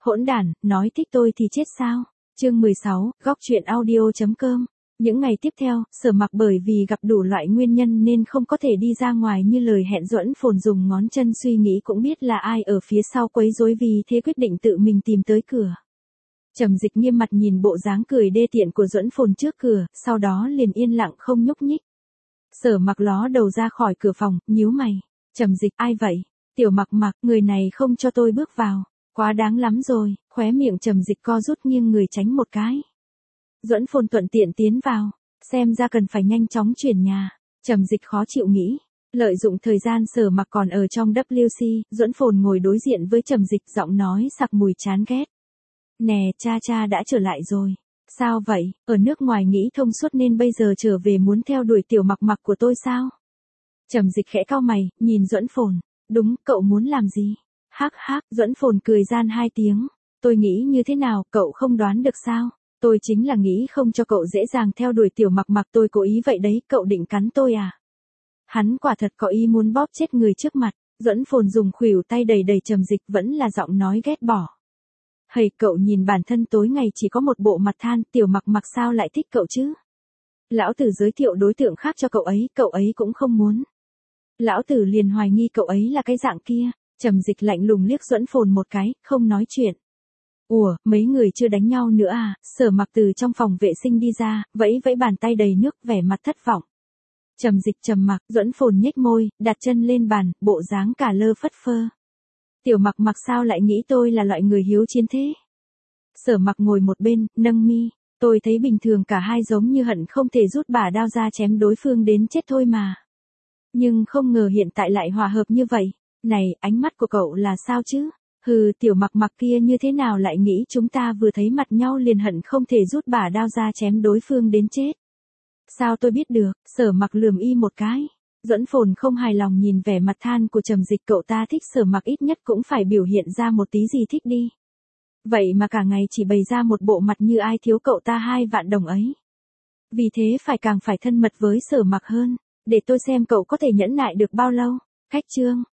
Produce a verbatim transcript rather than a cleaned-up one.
Hỗn đản, nói thích tôi thì chết sao? Chương mười sáu, góc truyện audio.com. Những ngày tiếp theo, Sở Mặc bởi vì gặp đủ loại nguyên nhân nên không có thể đi ra ngoài như lời hẹn. Duẫn Phồn dùng ngón chân suy nghĩ cũng biết là ai ở phía sau quấy rối, vì thế quyết định tự mình tìm tới cửa. Trầm Dịch nghiêm mặt nhìn bộ dáng cười đê tiện của Duẫn Phồn trước cửa, sau đó liền yên lặng không nhúc nhích. Sở Mặc ló đầu ra khỏi cửa phòng, nhíu mày. Trầm Dịch, ai vậy? Tiểu Mặc Mặc, người này không cho tôi bước vào. Quá đáng lắm rồi. Khóe miệng Trầm Dịch co rút nghiêng người tránh một cái. Duẫn Phồn thuận tiện tiến vào, xem ra cần phải nhanh chóng chuyển nhà. Trầm Dịch khó chịu nghĩ. Lợi dụng thời gian Sở Mặc còn ở trong vê kép xê, Duẫn Phồn ngồi đối diện với Trầm Dịch, giọng nói sặc mùi chán ghét. Nè, cha cha đã trở lại rồi. Sao vậy, ở nước ngoài nghĩ thông suốt nên bây giờ trở về muốn theo đuổi Tiểu Mặc Mặc của tôi sao? Trầm Dịch khẽ cau mày, nhìn Duẫn Phồn. Đúng, cậu muốn làm gì? Hắc hắc, Duẫn Phồn cười gian hai tiếng. Tôi nghĩ như thế nào, cậu không đoán được sao? Tôi chính là nghĩ không cho cậu dễ dàng theo đuổi Tiểu Mặc Mặc, tôi cố ý vậy đấy, cậu định cắn tôi à? Hắn quả thật có ý muốn bóp chết người trước mặt. Duẫn Phồn dùng khuỷu tay đầy đầy Trầm Dịch, vẫn là giọng nói ghét bỏ. Hầy, cậu nhìn bản thân tối ngày chỉ có một bộ mặt than, Tiểu Mặc Mặc sao lại thích cậu chứ? Lão tử giới thiệu đối tượng khác cho cậu ấy, cậu ấy cũng không muốn. Lão tử liền hoài nghi cậu ấy là cái dạng kia. Trầm Dịch lạnh lùng liếc Duẫn Phồn một cái, không nói chuyện. Ủa, mấy người chưa đánh nhau nữa à? Sở Mặc từ trong phòng vệ sinh đi ra, vẫy vẫy bàn tay đầy nước, vẻ mặt thất vọng. Trầm Dịch trầm mặc, Duẫn Phồn nhếch môi, đặt chân lên bàn, bộ dáng cả lơ phất phơ. Tiểu Mặc Mặc sao lại nghĩ tôi là loại người hiếu chiến thế? Sở Mặc ngồi một bên, nâng mi. Tôi thấy bình thường cả hai giống như hận không thể rút bả đao ra chém đối phương đến chết thôi mà. Nhưng không ngờ hiện tại lại hòa hợp như vậy. Này, ánh mắt của cậu là sao chứ? Hừ, Tiểu Mặc Mặc kia như thế nào lại nghĩ chúng ta vừa thấy mặt nhau liền hận không thể rút bả đao ra chém đối phương đến chết? Sao tôi biết được? Sở Mặc lườm y một cái. Duẫn Phồn không hài lòng nhìn vẻ mặt than của Trầm Dịch, cậu ta thích Sở Mặc ít nhất cũng phải biểu hiện ra một tí gì thích đi. Vậy mà cả ngày chỉ bày ra một bộ mặt như ai thiếu cậu ta hai vạn đồng ấy. Vì thế phải càng phải thân mật với Sở Mặc hơn. Để tôi xem cậu có thể nhẫn nại được bao lâu. Cách chương.